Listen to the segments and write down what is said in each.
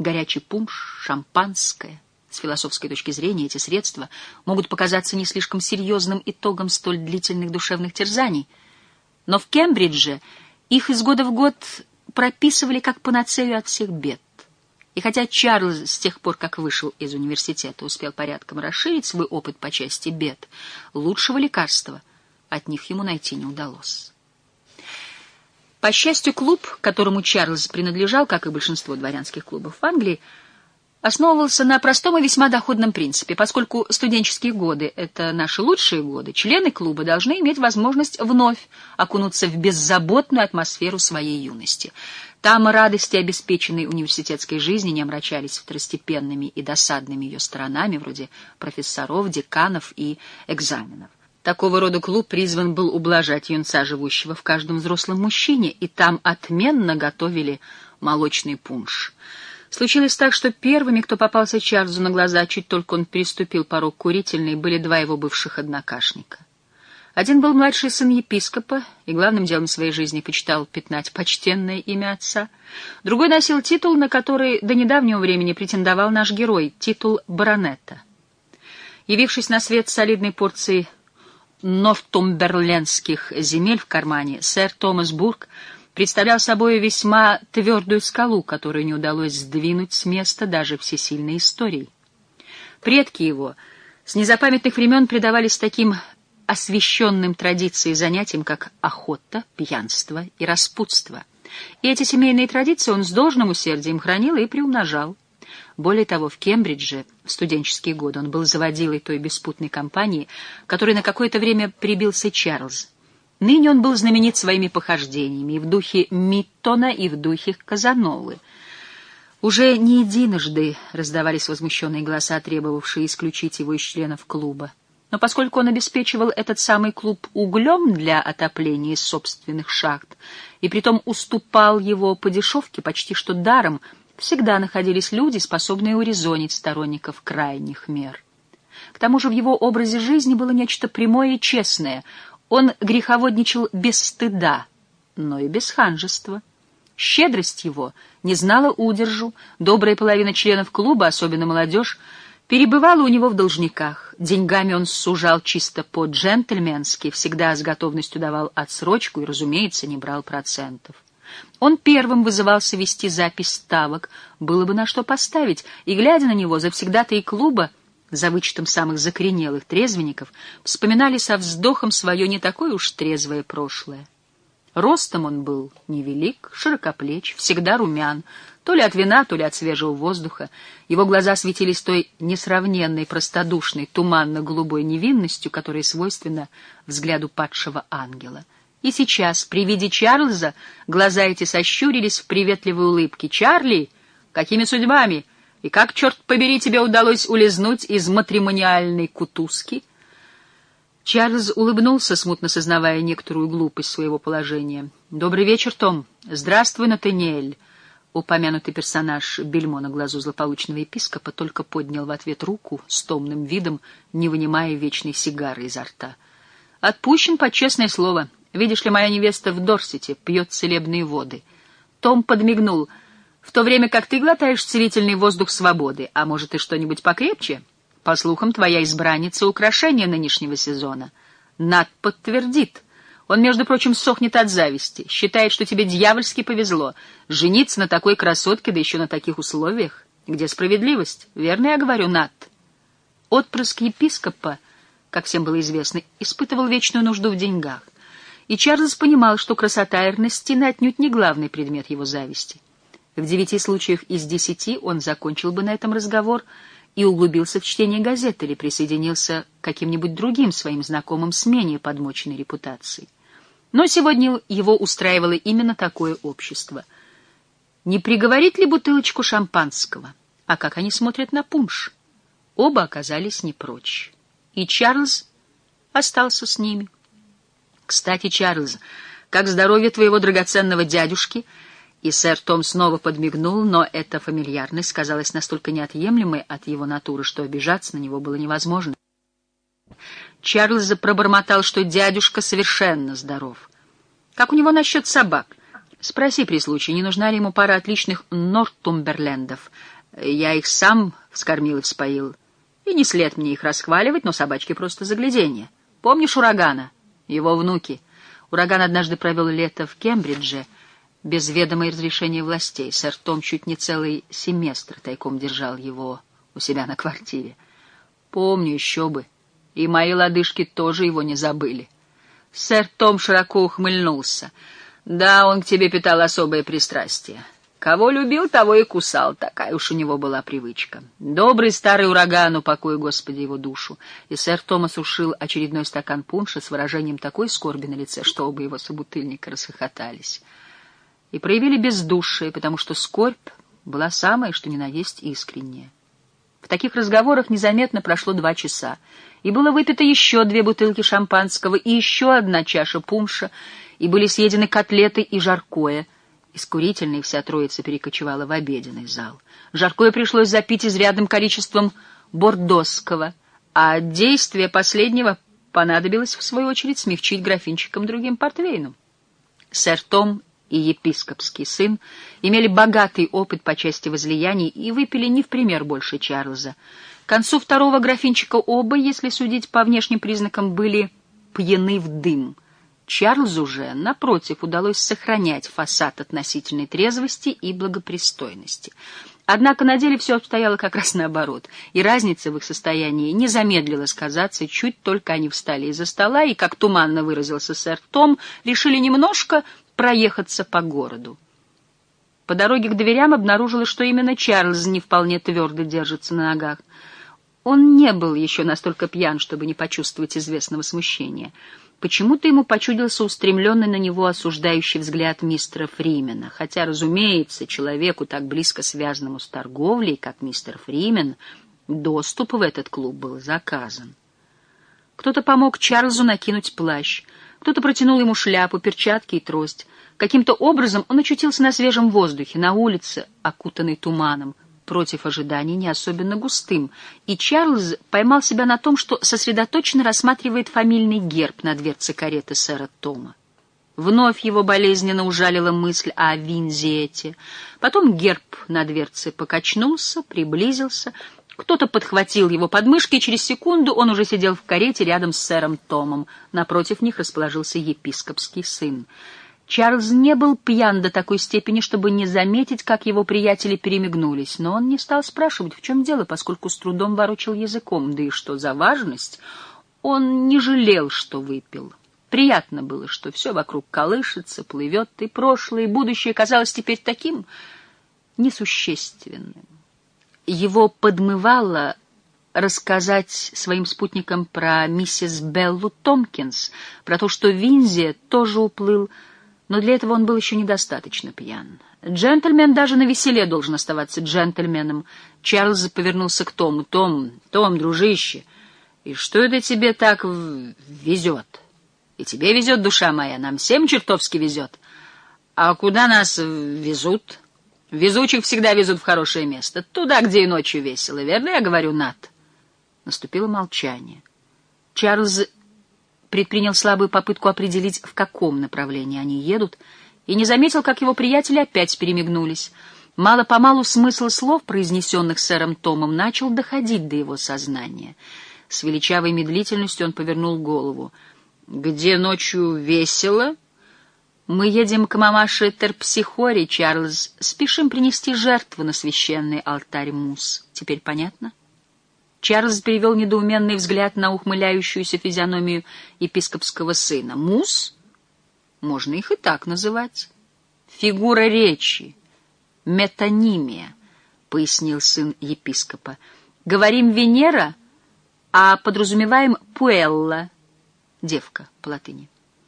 Горячий пунш, шампанское. С философской точки зрения эти средства могут показаться не слишком серьезным итогом столь длительных душевных терзаний, но в Кембридже их из года в год прописывали как панацею от всех бед. И хотя Чарльз с тех пор, как вышел из университета, успел порядком расширить свой опыт по части бед, лучшего лекарства от них ему найти не удалось. По счастью, клуб, которому Чарльз принадлежал, как и большинство дворянских клубов в Англии, основывался на простом и весьма доходном принципе. Поскольку студенческие годы — это наши лучшие годы, члены клуба должны иметь возможность вновь окунуться в беззаботную атмосферу своей юности. Там радости обеспеченной университетской жизни не омрачались второстепенными и досадными ее сторонами, вроде профессоров, деканов и экзаменов. Такого рода клуб призван был ублажать юнца, живущего в каждом взрослом мужчине, и там отменно готовили молочный пунш. Случилось так, что первыми, кто попался Чарльзу на глаза, чуть только он переступил порог курительной, были два его бывших однокашника. Один был младший сын епископа и главным делом своей жизни почитал пятнать почтенное имя отца. Другой носил титул, на который до недавнего времени претендовал наш герой, титул баронета. Явившись на свет с солидной порцией нортумберлендских земель в кармане, сэр Томас Бурк представлял собой весьма твердую скалу, которую не удалось сдвинуть с места даже всесильной историей. Предки его с незапамятных времен предавались таким освященным традициям и занятиям, как охота, пьянство и распутство. И эти семейные традиции он с должным усердием хранил и приумножал. Более того, в Кембридже в студенческие годы он был заводилой той беспутной компании, которой на какое-то время прибился Чарльз. Ныне он был знаменит своими похождениями и в духе Миттона, и в духе Казановы. Уже не единожды раздавались возмущенные голоса, требовавшие исключить его из членов клуба. Но поскольку он обеспечивал этот самый клуб углем для отопления из собственных шахт, и притом уступал его по дешевке почти что даром, всегда находились люди, способные урезонить сторонников крайних мер. К тому же в его образе жизни было нечто прямое и честное. Он греховодничал без стыда, но и без ханжества. Щедрость его не знала удержу, добрая половина членов клуба, особенно молодежь, перебывала у него в должниках. Деньгами он сужал чисто по-джентльменски, всегда с готовностью давал отсрочку и, разумеется, не брал процентов. Он первым вызывался вести запись ставок, было бы на что поставить, и, глядя на него, завсегдатаи клуба, за вычетом самых закоренелых трезвенников, вспоминали со вздохом свое не такое уж трезвое прошлое. Ростом он был невелик, широкоплеч, всегда румян, то ли от вина, то ли от свежего воздуха. Его глаза светились той несравненной, простодушной, туманно-голубой невинностью, которая свойственна взгляду падшего ангела. И сейчас, при виде Чарльза, глаза эти сощурились в приветливой улыбке. «Чарли, какими судьбами? И как, черт побери, тебе удалось улизнуть из матримониальной кутузки?» Чарльз улыбнулся, смутно сознавая некоторую глупость своего положения. «Добрый вечер, Том. Здравствуй, Натаниэль». Упомянутый персонаж бельмо на глазу злополучного епископа только поднял в ответ руку с томным видом, не вынимая вечной сигары изо рта. «Отпущен под честное слово. Видишь ли, моя невеста в Дорсете пьет целебные воды». Том подмигнул. «В то время как ты глотаешь целительный воздух свободы, а может и что-нибудь покрепче? По слухам, твоя избранница — украшение нынешнего сезона». Нат подтвердит. Он, между прочим, сохнет от зависти. Считает, что тебе дьявольски повезло. Жениться на такой красотке, да еще на таких условиях. Где справедливость? Верно я говорю, Нат? Отпрыск епископа, как всем было известно, испытывал вечную нужду в деньгах. И Чарльз понимал, что красота Эрнестины отнюдь не главный предмет его зависти. В 9 случаях из 10 он закончил бы на этом разговор и углубился в чтение газет или присоединился к каким-нибудь другим своим знакомым с менее подмоченной репутацией. Но сегодня его устраивало именно такое общество. Не приговорить ли бутылочку шампанского? А как они смотрят на пунш? Оба оказались не прочь. И Чарльз остался с ними. «Кстати, Чарльз, как здоровье твоего драгоценного дядюшки?» И сэр Том снова подмигнул, но эта фамильярность казалась настолько неотъемлемой от его натуры, что обижаться на него было невозможно. Чарльз пробормотал, что дядюшка совершенно здоров. «Как у него насчет собак? Спроси при случае, не нужна ли ему пара отличных нортумберлендов. Я их сам вскормил и вспоил. И не след мне их расхваливать, но собачки просто загляденье. Помнишь Урагана? Его внуки. Ураган однажды провел лето в Кембридже без ведома и разрешения властей. Сэр Том чуть не целый семестр тайком держал его у себя на квартире. Помню, еще бы. И мои лодыжки тоже его не забыли. Сэр Том широко ухмыльнулся. Да, он к тебе питал особое пристрастие. Кого любил, того и кусал. Такая уж у него была привычка. Добрый старый Ураган, упокой, Господи, его душу. И сэр Том осушил очередной стакан пунша с выражением такой скорби на лице, что оба его собутыльника расхохотались. И проявили бездушие, потому что скорбь была самая, что ни на есть, искренняя. В таких разговорах незаметно прошло 2 часа, и было выпито еще 2 бутылки шампанского и еще 1 чаша пунша, и были съедены котлеты и жаркое. Из курительной вся троица перекочевала в обеденный зал. Жаркое пришлось запить изрядным количеством бордосского, а действие последнего понадобилось, в свою очередь, смягчить графинчиком другим портвейном. Сэр Том и епископский сын имели богатый опыт по части возлияний и выпили не в пример больше Чарльза. К концу 2-го графинчика оба, если судить по внешним признакам, были пьяны в дым. Чарльзу же, напротив, удалось сохранять фасад относительной трезвости и благопристойности. Однако на деле все обстояло как раз наоборот, и разница в их состоянии не замедлила сказаться, чуть только они встали из-за стола и, как туманно выразился сэр Том, решили немножко проехаться по городу. По дороге к дверям обнаружилось, что именно Чарльз не вполне твердо держится на ногах. Он не был еще настолько пьян, чтобы не почувствовать известного смущения. Почему-то ему почудился устремленный на него осуждающий взгляд мистера Фримена, хотя, разумеется, человеку, так близко связанному с торговлей, как мистер Фримен, доступ в этот клуб был заказан. Кто-то помог Чарльзу накинуть плащ, кто-то протянул ему шляпу, перчатки и трость. Каким-то образом он очутился на свежем воздухе, на улице, окутанной туманом, против ожиданий не особенно густым, и Чарльз поймал себя на том, что сосредоточенно рассматривает фамильный герб на дверце кареты сэра Тома. Вновь его болезненно ужалила мысль о Винзиете. Потом герб на дверце покачнулся, приблизился, кто-то подхватил его подмышки, и через секунду он уже сидел в карете рядом с сэром Томом. Напротив них расположился епископский сын. Чарльз не был пьян до такой степени, чтобы не заметить, как его приятели перемигнулись, но он не стал спрашивать, в чем дело, поскольку с трудом ворочал языком, да и что за важность, он не жалел, что выпил. Приятно было, что все вокруг колышется, плывет, и прошлое, и будущее казалось теперь таким несущественным. Его подмывало рассказать своим спутникам про миссис Беллу Томпкинс, про то, что Винзи тоже уплыл, но для этого он был еще недостаточно пьян. Джентльмен даже на веселе должен оставаться джентльменом. Чарльз повернулся к Тому. «Том, дружище, и что это тебе так везет? И тебе везет, душа моя, нам всем чертовски везет. А куда нас везут? Везучих всегда везут в хорошее место, туда, где и ночью весело. Верно я говорю, Нат?» Наступило молчание. Чарльз предпринял слабую попытку определить, в каком направлении они едут, и не заметил, как его приятели опять перемигнулись. Мало-помалу смысл слов, произнесенных сэром Томом, начал доходить до его сознания. С величавой медлительностью он повернул голову. «Где ночью весело?» «Мы едем к мамаше Терпсихоре, Чарльз. Спешим принести жертву на священный алтарь Мус. Теперь понятно?» Чарльз перевел недоуменный взгляд на ухмыляющуюся физиономию епископского сына. «Мус? Можно их и так называть. Фигура речи, метонимия», — пояснил сын епископа. «Говорим Венера, а подразумеваем Пуэлла, девка по латыни».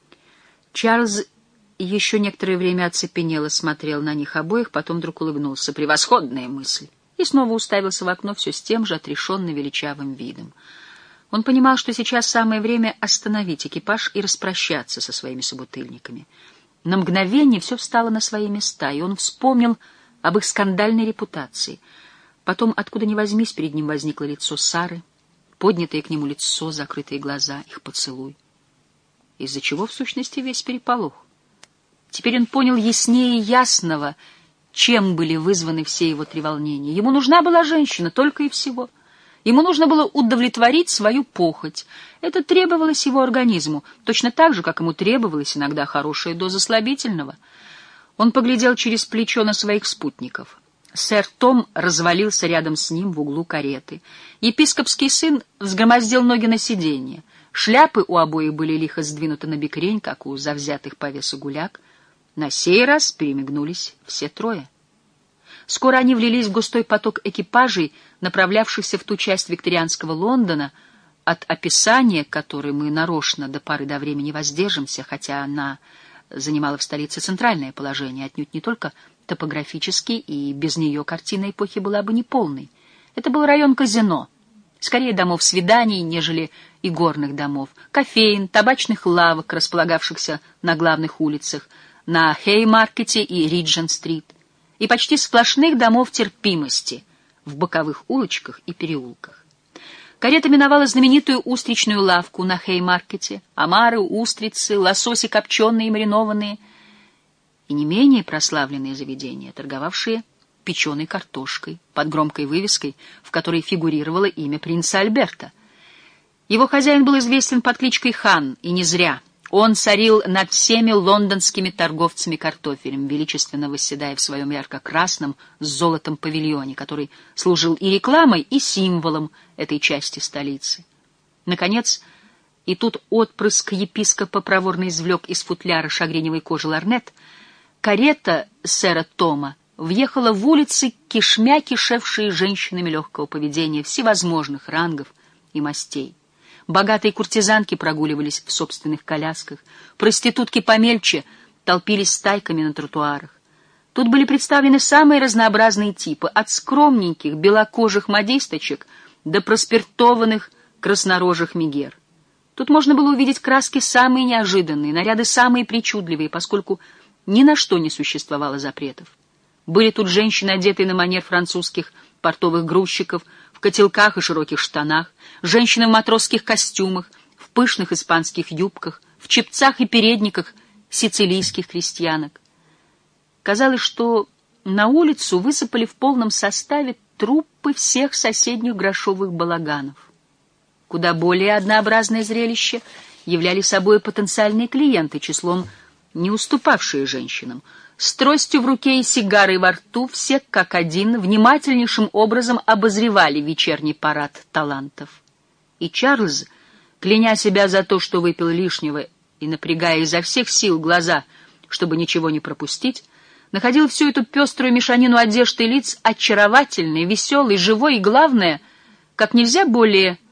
Чарльз еще некоторое время оцепенело смотрел на них обоих, потом вдруг улыбнулся. «Превосходная мысль!» И снова уставился в окно все с тем же отрешенно величавым видом. Он понимал, что сейчас самое время остановить экипаж и распрощаться со своими собутыльниками. На мгновение все встало на свои места, и он вспомнил об их скандальной репутации. Потом, откуда ни возьмись, перед ним возникло лицо Сары, поднятое к нему лицо, закрытые глаза, их поцелуй. Из-за чего, в сущности, весь переполох? Теперь он понял яснее ясного, чем были вызваны все его треволнения. Ему нужна была женщина, только и всего. Ему нужно было удовлетворить свою похоть. Это требовалось его организму, точно так же, как ему требовалась иногда хорошая доза слабительного. Он поглядел через плечо на своих спутников. Сэр Том развалился рядом с ним в углу кареты. Епископский сын взгромоздил ноги на сиденье. Шляпы у обоих были лихо сдвинуты на бекрень, как у завзятых по весу гуляк. На сей раз перемигнулись все трое. Скоро они влились в густой поток экипажей, направлявшихся в ту часть викторианского Лондона, от описания которой мы нарочно до поры до времени воздержимся, хотя она занимала в столице центральное положение, отнюдь не только топографически, и без нее картина эпохи была бы неполной. Это был район казино, скорее домов свиданий, нежели игорных домов, кофеин, табачных лавок, располагавшихся на главных улицах, на Хеймаркете и Риджент-стрит, и почти сплошных домов терпимости в боковых улочках и переулках. Карета миновала знаменитую устричную лавку на Хеймаркете, омары, устрицы, лососи копченые и маринованные, и не менее прославленные заведения, торговавшие печеной картошкой, под громкой вывеской, в которой фигурировало имя принца Альберта. Его хозяин был известен под кличкой Хан, и не зря. Он царил над всеми лондонскими торговцами картофелем, величественно восседая в своем ярко-красном с золотом павильоне, который служил и рекламой, и символом этой части столицы. Наконец, и тут отпрыск епископа проворно извлек из футляра шагреневой кожи лорнет, карета сэра Тома въехала в улицы, кишмя кишевшие женщинами легкого поведения всевозможных рангов и мастей. Богатые куртизанки прогуливались в собственных колясках, проститутки помельче толпились стайками на тротуарах. Тут были представлены самые разнообразные типы, от скромненьких белокожих модисточек до проспиртованных краснорожих мегер. Тут можно было увидеть краски самые неожиданные, наряды самые причудливые, поскольку ни на что не существовало запретов. Были тут женщины, одетые на манер французских портовых грузчиков, в котелках и широких штанах, женщины в матросских костюмах, в пышных испанских юбках, в чепцах и передниках сицилийских крестьянок. Казалось, что на улицу высыпали в полном составе труппы всех соседних грошовых балаганов. Куда более однообразное зрелище являли собой потенциальные клиенты, числом не уступавшие женщинам. С тростью в руке и сигарой во рту все как один внимательнейшим образом обозревали вечерний парад талантов. И Чарльз, кляня себя за то, что выпил лишнего и напрягая изо всех сил глаза, чтобы ничего не пропустить, находил всю эту пеструю мешанину одежд и лиц очаровательной, веселой, живой и, главное, как нельзя более